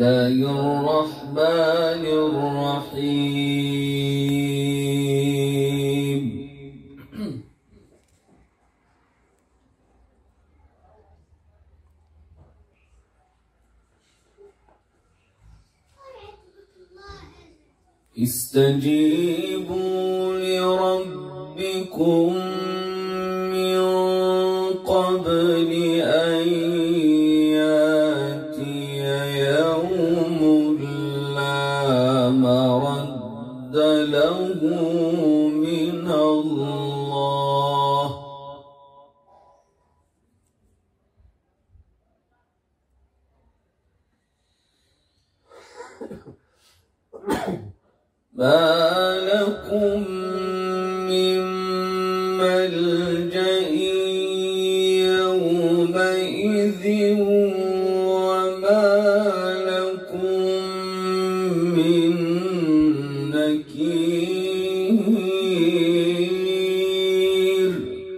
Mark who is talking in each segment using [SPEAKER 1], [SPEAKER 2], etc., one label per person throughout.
[SPEAKER 1] الرحمن الرحيم. استجيبوا لربكم من قبل أن يأتي يوم لا مرد له من الله ما لكم من ملجأ يومئذ وما لكم من نكير.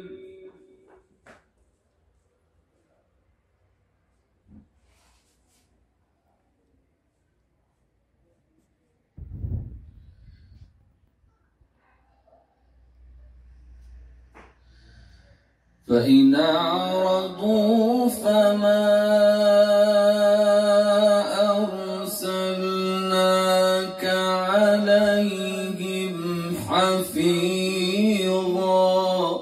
[SPEAKER 1] فإن أعرضوا فما أرسلناك عليهم حفيظا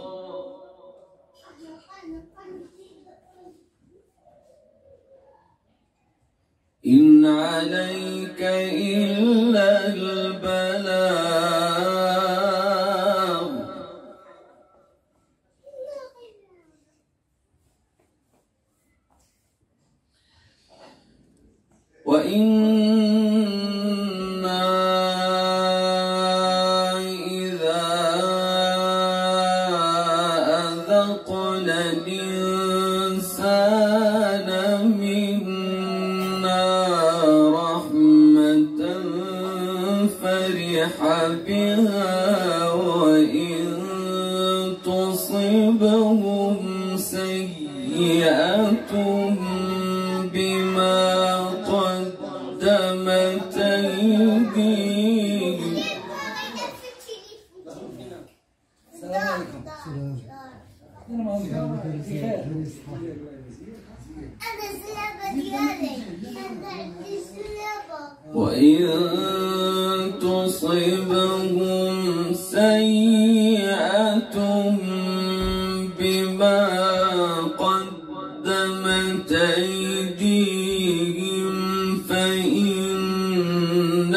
[SPEAKER 1] إن عليك إلا البلاغ وإنا إذا أذقنا الإنسان منا رحمة فرح بها وإن تصبهم سيئة بما قدمت أيديهم وإن تصبهم سيئة بما قدمت أيديهم فإن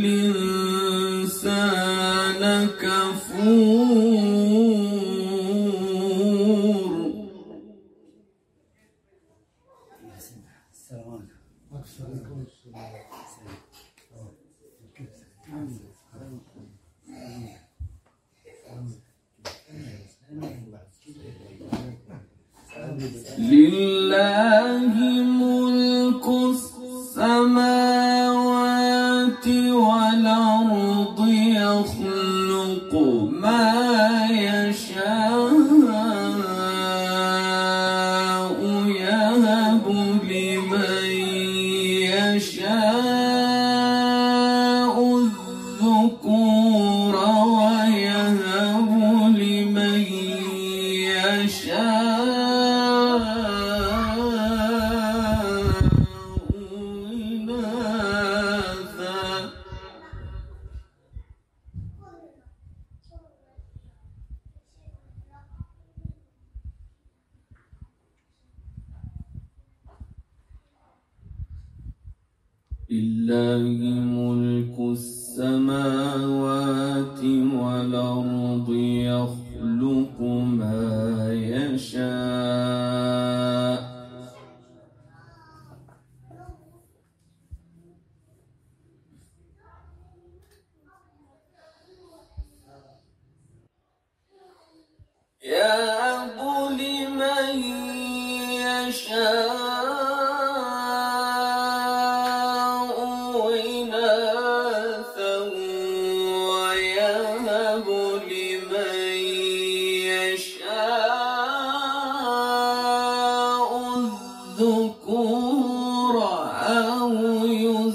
[SPEAKER 1] الإنسان كفور لله ملك السماوات والأرض يخلق ما يشاء يهب لمن يشاء الذكور ويهب لمن يشاء لله ملك السماوات والأرض يخلق ما يشاء يهب لمن يشاء الذكور أو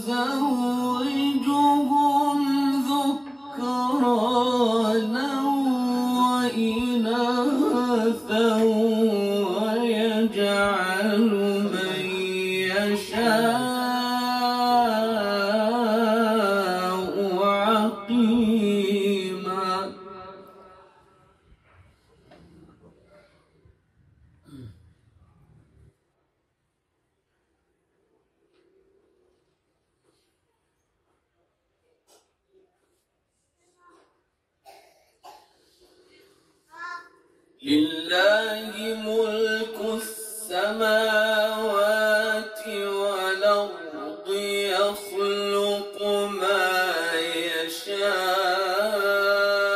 [SPEAKER 1] ويجعل من يشاء عقيما. لله ملك السماوات والأرض يخلق ما يشاء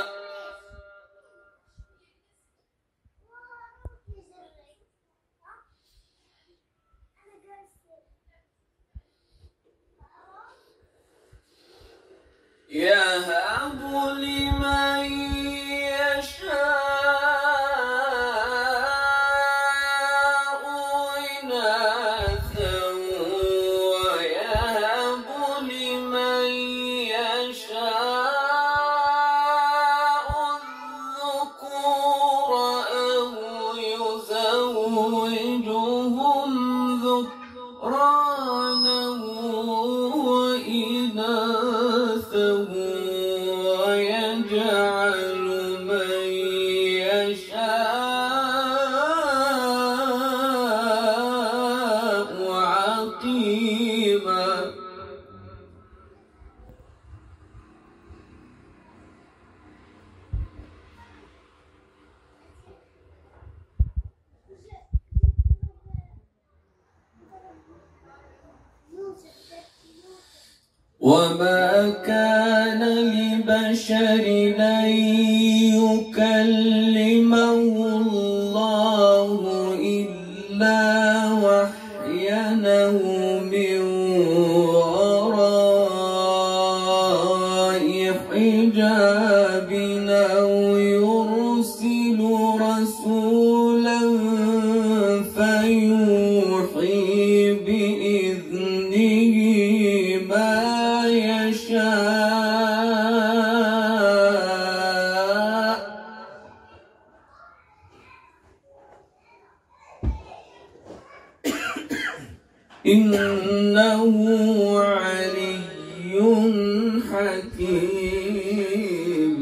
[SPEAKER 1] يهب لمن يشاء إناثا ويهب لمن يشاء الذكور أو يزوجهم ذكرانا وإناثا ويجعل من يشاء عقيما. وما كان لبشر أن يكلمه الله إلا وحيا أو من وراء حجاب أو يرسل رسولا فيوحي بإذنه ما يشاء إنه علي حكيم.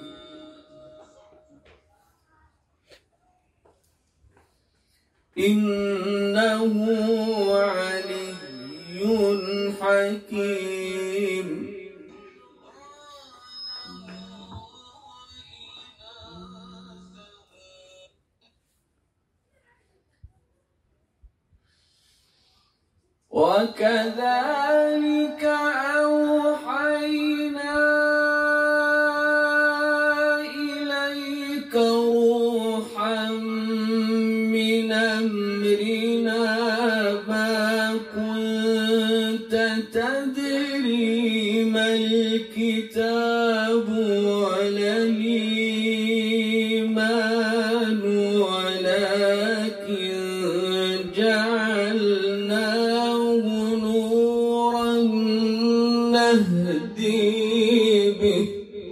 [SPEAKER 1] إنه علي حكيم. وكذلك أوحينا إليك روحا من أمرنا ما كنت تدري ما الكتاب ولا الإيمان ولكن جعلناه نورا نهدي به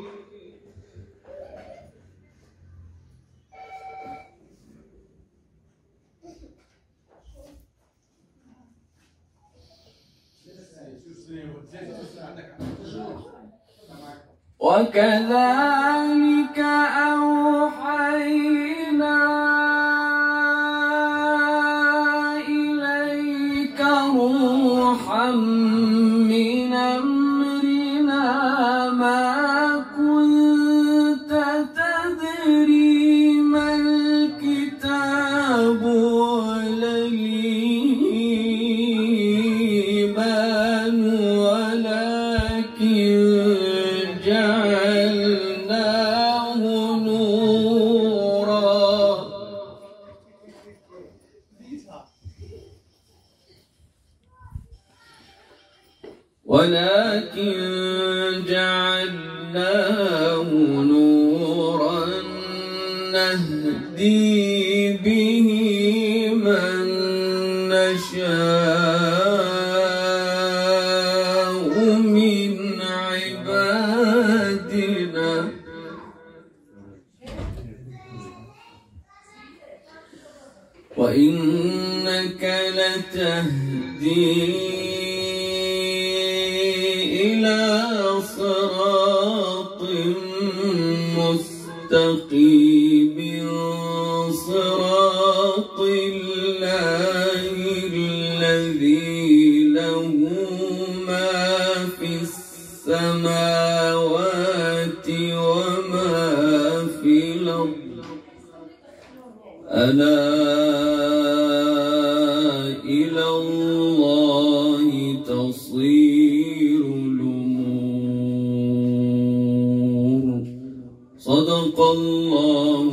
[SPEAKER 1] وكذلك أوحينا إليك روحا من أمرنا ما كنت تدري ما الكتاب ولا الإيمان ولكن جعلناه نورا نهدي به من نشاء من عبادنا وإنك لتهدي إلى صراط مستقيم صراط الله الذي له ما في السماوات وما في الأرض ألا إلى الله تصير الأمور. صدق الله